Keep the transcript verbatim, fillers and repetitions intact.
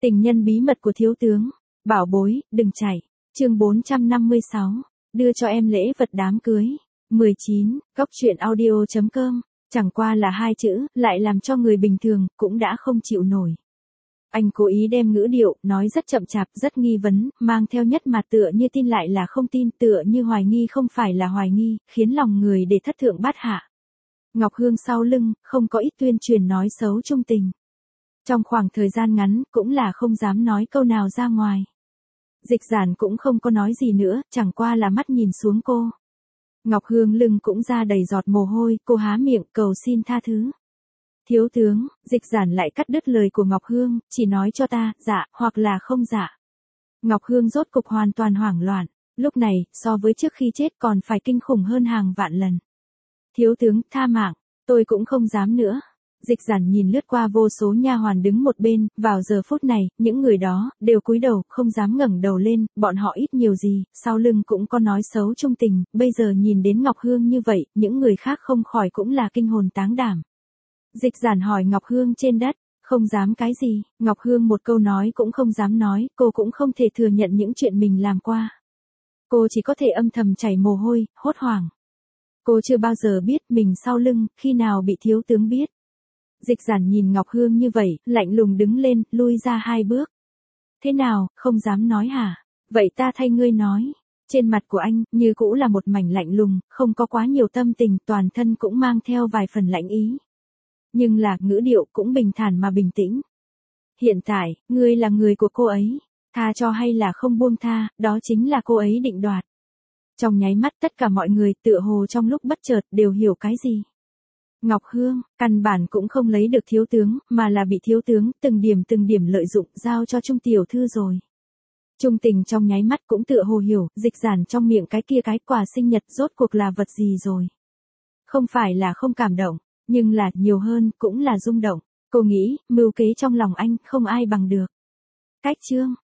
Tình nhân bí mật của thiếu tướng. Bảo bối, đừng chạy. Chương bốn trăm năm mươi sáu. Đưa cho em lễ vật đám cưới. mười chín. Góc truyện audio chấm com. Chẳng qua là hai chữ, lại làm cho người bình thường, cũng đã không chịu nổi. Anh cố ý đem ngữ điệu, nói rất chậm chạp, rất nghi vấn, mang theo nhất mặt tựa như tin lại là không tin, tựa như hoài nghi không phải là hoài nghi, khiến lòng người để thất thượng bát hạ. Ngọc Hương sau lưng, không có ít tuyên truyền nói xấu trung tình. Trong khoảng thời gian ngắn, cũng là không dám nói câu nào ra ngoài. Dịch Giản cũng không có nói gì nữa, chẳng qua là mắt nhìn xuống cô. Ngọc Hương lưng cũng ra đầy giọt mồ hôi, cô há miệng cầu xin tha thứ. Thiếu tướng, Dịch Giản lại cắt đứt lời của Ngọc Hương, chỉ nói cho ta, dạ, hoặc là không dạ. Ngọc Hương rốt cục hoàn toàn hoảng loạn, lúc này, so với trước khi chết còn phải kinh khủng hơn hàng vạn lần. Thiếu tướng, tha mạng, tôi cũng không dám nữa. Dịch Giản nhìn lướt qua vô số nha hoàn đứng một bên, vào giờ phút này, những người đó, đều cúi đầu, không dám ngẩng đầu lên, bọn họ ít nhiều gì, sau lưng cũng có nói xấu trung tình, bây giờ nhìn đến Ngọc Hương như vậy, những người khác không khỏi cũng là kinh hồn táng đảm. Dịch Giản hỏi Ngọc Hương trên đất, không dám cái gì, Ngọc Hương một câu nói cũng không dám nói, cô cũng không thể thừa nhận những chuyện mình làm qua. Cô chỉ có thể âm thầm chảy mồ hôi, hốt hoảng. Cô chưa bao giờ biết mình sau lưng, khi nào bị thiếu tướng biết. Dịch Giản nhìn Ngọc Hương như vậy, lạnh lùng đứng lên, lui ra hai bước. Thế nào, không dám nói hả? Vậy ta thay ngươi nói. Trên mặt của anh, như cũ là một mảnh lạnh lùng, không có quá nhiều tâm tình, toàn thân cũng mang theo vài phần lạnh ý. Nhưng là, ngữ điệu cũng bình thản mà bình tĩnh. Hiện tại, ngươi là người của cô ấy. Tha cho hay là không buông tha, đó chính là cô ấy định đoạt. Trong nháy mắt tất cả mọi người tựa hồ trong lúc bất chợt đều hiểu cái gì. Ngọc Hương, căn bản cũng không lấy được thiếu tướng, mà là bị thiếu tướng từng điểm từng điểm lợi dụng giao cho Trung tiểu thư rồi. Trung tình trong nháy mắt cũng tựa hồ hiểu, Dịch Giản trong miệng cái kia cái quà sinh nhật rốt cuộc là vật gì rồi. Không phải là không cảm động, nhưng là nhiều hơn cũng là rung động. Cô nghĩ, mưu kế trong lòng anh không ai bằng được. Cách chương,